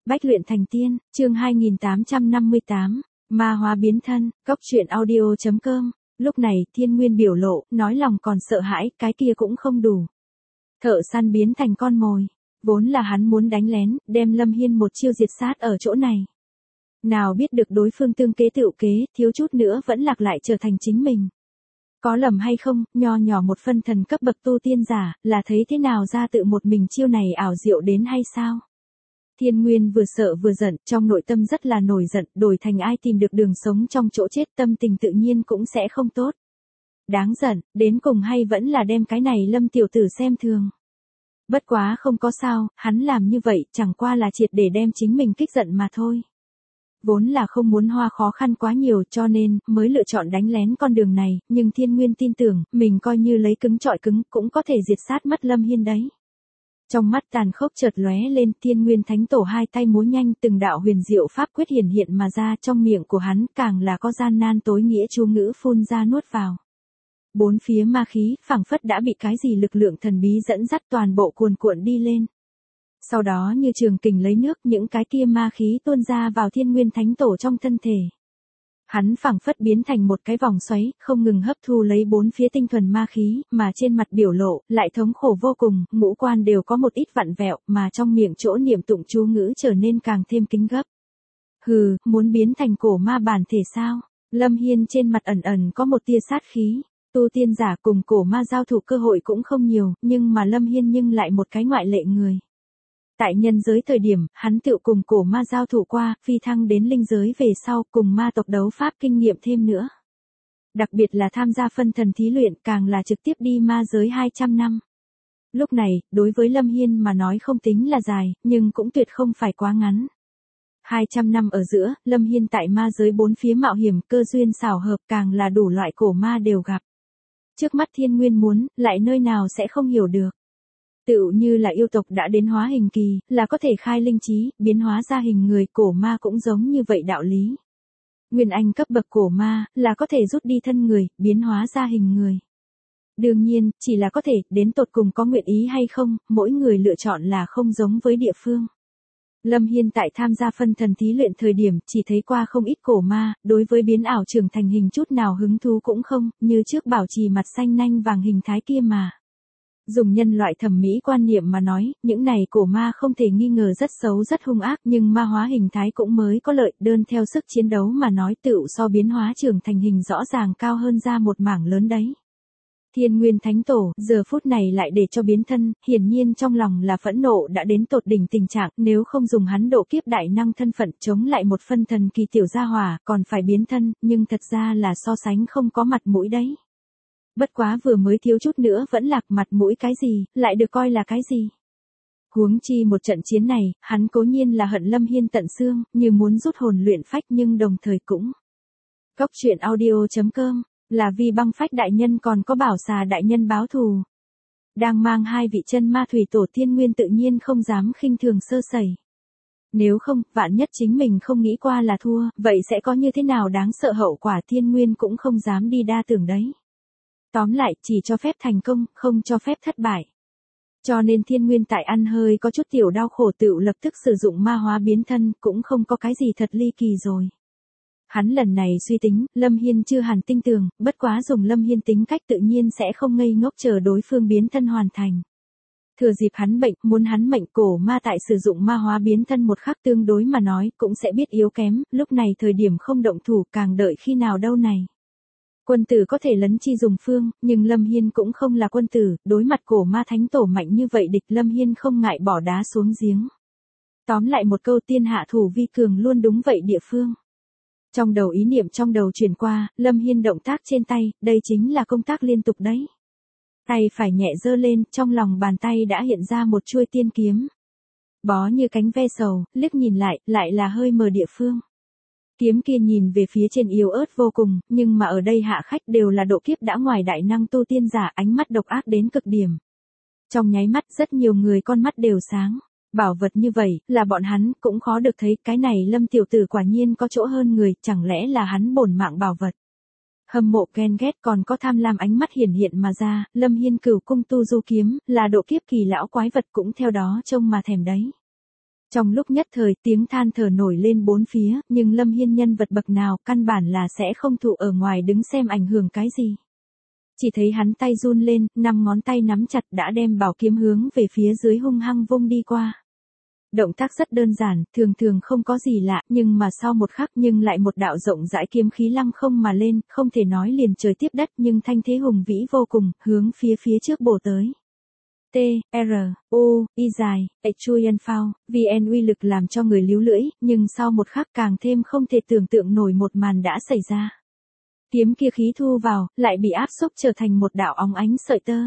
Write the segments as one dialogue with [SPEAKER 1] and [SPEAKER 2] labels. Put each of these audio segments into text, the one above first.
[SPEAKER 1] Bách luyện thành tiên, chương 2858, ma hóa biến thân, cốc truyện audio.com. Lúc này Thiên Nguyên biểu lộ, nói lòng còn sợ hãi, cái kia cũng không đủ. Thợ săn biến thành con mồi, vốn là hắn muốn đánh lén, đem Lâm Hiên một chiêu diệt sát ở chỗ này. Nào biết được đối phương tương kế tựu kế, thiếu chút nữa vẫn lạc lại trở thành chính mình. Có lầm hay không, nho nhỏ một phân thần cấp bậc tu tiên giả, là thấy thế nào ra tự một mình chiêu này ảo diệu đến hay sao? Thiên Nguyên vừa sợ vừa giận, trong nội tâm rất là nổi giận, đổi thành ai tìm được đường sống trong chỗ chết tâm tình tự nhiên cũng sẽ không tốt. Đáng giận, đến cùng hay vẫn là đem cái này Lâm tiểu tử xem thường. Bất quá không có sao, hắn làm như vậy chẳng qua là triệt để đem chính mình kích giận mà thôi. Vốn là không muốn hoa khó khăn quá nhiều cho nên mới lựa chọn đánh lén con đường này, nhưng Thiên Nguyên tin tưởng, mình coi như lấy cứng trọi cứng cũng có thể diệt sát mất Lâm Hiên đấy. Trong mắt tàn khốc chợt lóe lên, Thiên Nguyên Thánh Tổ hai tay múa nhanh, từng đạo huyền diệu pháp quyết hiển hiện mà ra, trong miệng của hắn càng là có gian nan tối nghĩa chú ngữ phun ra nuốt vào. Bốn phía ma khí, phảng phất đã bị cái gì lực lượng thần bí dẫn dắt toàn bộ cuồn cuộn đi lên. Sau đó như trường kình lấy nước, những cái kia ma khí tuôn ra vào Thiên Nguyên Thánh Tổ trong thân thể. Hắn phảng phất biến thành một cái vòng xoáy, không ngừng hấp thu lấy bốn phía tinh thuần ma khí, mà trên mặt biểu lộ, lại thống khổ vô cùng, ngũ quan đều có một ít vặn vẹo, mà trong miệng chỗ niệm tụng chú ngữ trở nên càng thêm kính gấp. Hừ, muốn biến thành cổ ma bản thể sao? Lâm Hiên trên mặt ẩn ẩn có một tia sát khí. Tu tiên giả cùng cổ ma giao thủ cơ hội cũng không nhiều, nhưng mà Lâm Hiên nhưng lại một cái ngoại lệ người. Tại nhân giới thời điểm, hắn tự cùng cổ ma giao thủ qua, phi thăng đến linh giới về sau, cùng ma tộc đấu pháp kinh nghiệm thêm nữa. Đặc biệt là tham gia phân thần thí luyện, càng là trực tiếp đi ma giới 200 năm. Lúc này, đối với Lâm Hiên mà nói không tính là dài, nhưng cũng tuyệt không phải quá ngắn. 200 năm ở giữa, Lâm Hiên tại ma giới bốn phía mạo hiểm, cơ duyên xảo hợp, càng là đủ loại cổ ma đều gặp. Trước mắt Thiên Nguyên muốn, lại nơi nào sẽ không hiểu được. Tựu như là yêu tộc đã đến hóa hình kỳ, là có thể khai linh trí, biến hóa ra hình người, cổ ma cũng giống như vậy đạo lý. Nguyên anh cấp bậc cổ ma, là có thể rút đi thân người, biến hóa ra hình người. Đương nhiên, chỉ là có thể, đến tột cùng có nguyện ý hay không, mỗi người lựa chọn là không giống với địa phương. Lâm Hiên tại tham gia phân thần thí luyện thời điểm, chỉ thấy qua không ít cổ ma, đối với biến ảo trưởng thành hình chút nào hứng thú cũng không, như trước bảo trì mặt xanh nanh vàng hình thái kia mà. Dùng nhân loại thẩm mỹ quan niệm mà nói, những này cổ ma không thể nghi ngờ rất xấu rất hung ác, nhưng ma hóa hình thái cũng mới có lợi, đơn theo sức chiến đấu mà nói tựu so biến hóa trưởng thành hình rõ ràng cao hơn ra một mảng lớn đấy. Thiên Nguyên Thánh Tổ, giờ phút này lại để cho biến thân, hiển nhiên trong lòng là phẫn nộ đã đến tột đỉnh tình trạng, nếu không dùng hắn độ kiếp đại năng thân phận chống lại một phân thần kỳ tiểu gia hỏa, còn phải biến thân, nhưng thật ra là so sánh không có mặt mũi đấy. Bất quá vừa mới thiếu chút nữa vẫn lạc, mặt mũi cái gì, lại được coi là cái gì. Huống chi một trận chiến này, hắn cố nhiên là hận Lâm Hiên tận xương, như muốn rút hồn luyện phách nhưng đồng thời cũng. Cốc truyện audio.com, là vì băng phách đại nhân còn có bảo xà đại nhân báo thù. Đang mang hai vị chân ma thủy tổ Thiên Nguyên tự nhiên không dám khinh thường sơ sẩy. Nếu không, vạn nhất chính mình không nghĩ qua là thua, vậy sẽ có như thế nào đáng sợ hậu quả, Thiên Nguyên cũng không dám đi đa tưởng đấy. Tóm lại, chỉ cho phép thành công, không cho phép thất bại. Cho nên Thiên Nguyên tại ăn hơi có chút tiểu đau khổ tựu lập tức sử dụng ma hóa biến thân, cũng không có cái gì thật ly kỳ rồi. Hắn lần này suy tính, Lâm Hiên chưa hẳn tin tưởng, bất quá dùng Lâm Hiên tính cách tự nhiên sẽ không ngây ngốc chờ đối phương biến thân hoàn thành. Thừa dịp hắn bệnh, muốn hắn mệnh, cổ ma tại sử dụng ma hóa biến thân một khắc tương đối mà nói, cũng sẽ biết yếu kém, lúc này thời điểm không động thủ, càng đợi khi nào đâu này. Quân tử có thể lấn chi dùng phương, nhưng Lâm Hiên cũng không là quân tử, đối mặt cổ ma thánh tổ mạnh như vậy địch, Lâm Hiên không ngại bỏ đá xuống giếng. Tóm lại một câu, tiên hạ thủ vi cường luôn đúng vậy địa phương. Trong đầu ý niệm trong đầu chuyển qua, Lâm Hiên động tác trên tay, đây chính là công tác liên tục đấy. Tay phải nhẹ giơ lên, trong lòng bàn tay đã hiện ra một chuôi tiên kiếm. Bó như cánh ve sầu, liếc nhìn lại là hơi mờ địa phương. Kiếm kia nhìn về phía trên yếu ớt vô cùng, nhưng mà ở đây hạ khách đều là độ kiếp đã ngoài đại năng tu tiên giả, ánh mắt độc ác đến cực điểm. Trong nháy mắt rất nhiều người con mắt đều sáng. Bảo vật như vậy, là bọn hắn cũng khó được thấy, cái này Lâm tiểu tử quả nhiên có chỗ hơn người, chẳng lẽ là hắn bổn mạng bảo vật. Hâm mộ ghen ghét còn có tham lam ánh mắt hiển hiện mà ra, Lâm Hiên cửu cung tu du kiếm, là độ kiếp kỳ lão quái vật cũng theo đó trông mà thèm đấy. Trong lúc nhất thời tiếng than thở nổi lên bốn phía, nhưng Lâm Hiên nhân vật bậc nào căn bản là sẽ không thụ ở ngoài đứng xem ảnh hưởng cái gì. Chỉ thấy hắn tay run lên, 5 ngón tay nắm chặt đã đem bảo kiếm hướng về phía dưới hung hăng vung đi qua. Động tác rất đơn giản, thường thường không có gì lạ, nhưng mà sau một khắc nhưng lại một đạo rộng rãi kiếm khí lăng không mà lên, không thể nói liền trời tiếp đất nhưng thanh thế hùng vĩ vô cùng, hướng phía trước bổ tới. T, R, U, I dài, Chui Ân Phao, VN uy lực làm cho người líu lưỡi, nhưng sau một khắc càng thêm không thể tưởng tượng nổi một màn đã xảy ra. Kiếm kia khí thu vào, lại bị áp xúc trở thành một đạo óng ánh sợi tơ.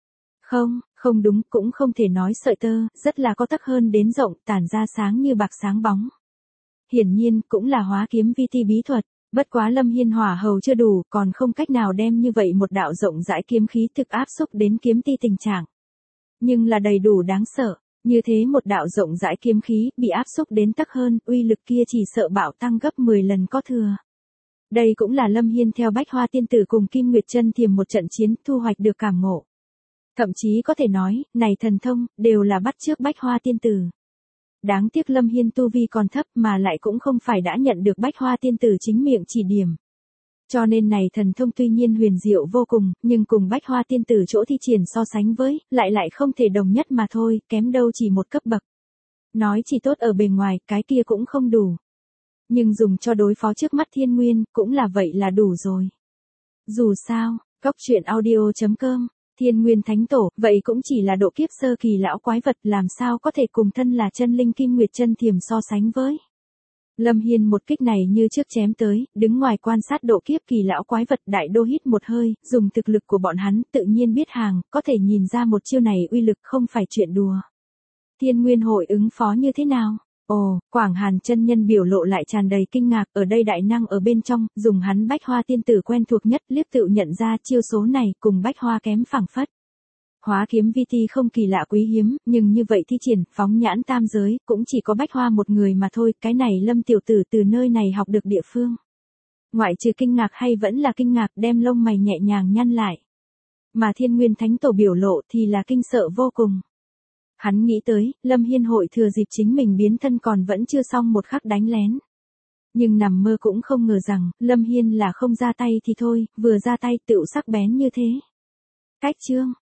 [SPEAKER 1] Không đúng, cũng không thể nói sợi tơ, rất là có tấc hơn đến rộng, tản ra sáng như bạc sáng bóng. Hiển nhiên, cũng là hóa kiếm vi ti bí thuật, bất quá Lâm Hiên hỏa hầu chưa đủ, còn không cách nào đem như vậy một đạo rộng rãi kiếm khí thực áp xúc đến kiếm ti tình trạng. Nhưng là đầy đủ đáng sợ, như thế một đạo rộng rãi kiếm khí, bị áp xúc đến tấc hơn, uy lực kia chỉ sợ bạo tăng gấp 10 lần có thừa. Đây cũng là Lâm Hiên theo Bách Hoa Tiên Tử cùng Kim Nguyệt Chân Thiềm một trận chiến thu hoạch được cảm ngộ. Thậm chí có thể nói, này thần thông, đều là bắt chước Bách Hoa Tiên Tử. Đáng tiếc Lâm Hiên tu vi còn thấp mà lại cũng không phải đã nhận được Bách Hoa Tiên Tử chính miệng chỉ điểm. Cho nên này thần thông tuy nhiên huyền diệu vô cùng, nhưng cùng Bách Hoa Tiên Tử chỗ thi triển so sánh với, lại không thể đồng nhất mà thôi, kém đâu chỉ một cấp bậc. Nói chỉ tốt ở bề ngoài, cái kia cũng không đủ. Nhưng dùng cho đối phó trước mắt Thiên Nguyên, cũng là vậy là đủ rồi. Dù sao, coctruyện.audio.com, Thiên Nguyên Thánh Tổ, vậy cũng chỉ là độ kiếp sơ kỳ lão quái vật, làm sao có thể cùng thân là chân linh Kim Nguyệt Chân Thiềm so sánh với. Lâm Hiên một kích này như trước chém tới, đứng ngoài quan sát độ kiếp kỳ lão quái vật, đại đô hít một hơi, dùng thực lực của bọn hắn tự nhiên biết hàng, có thể nhìn ra một chiêu này uy lực không phải chuyện đùa. Thiên Nguyên hội ứng phó như thế nào? Ồ, Quảng Hàn chân nhân biểu lộ lại tràn đầy kinh ngạc, ở đây đại năng ở bên trong, dùng hắn Bách Hoa Tiên Tử quen thuộc nhất, liếc tự nhận ra chiêu số này cùng Bách Hoa kém phảng phất. Hóa kiếm vi ti không kỳ lạ quý hiếm, nhưng như vậy thi triển, phóng nhãn tam giới, cũng chỉ có Bách Hoa một người mà thôi, cái này Lâm tiểu tử từ nơi này học được địa phương. Ngoại trừ kinh ngạc hay vẫn là kinh ngạc, đem lông mày nhẹ nhàng nhăn lại. Mà Thiên Nguyên Thánh Tổ biểu lộ thì là kinh sợ vô cùng. Hắn nghĩ tới, Lâm Hiên hội thừa dịp chính mình biến thân còn vẫn chưa xong một khắc đánh lén. Nhưng nằm mơ cũng không ngờ rằng, Lâm Hiên là không ra tay thì thôi, vừa ra tay tựu sắc bén như thế. Cách chương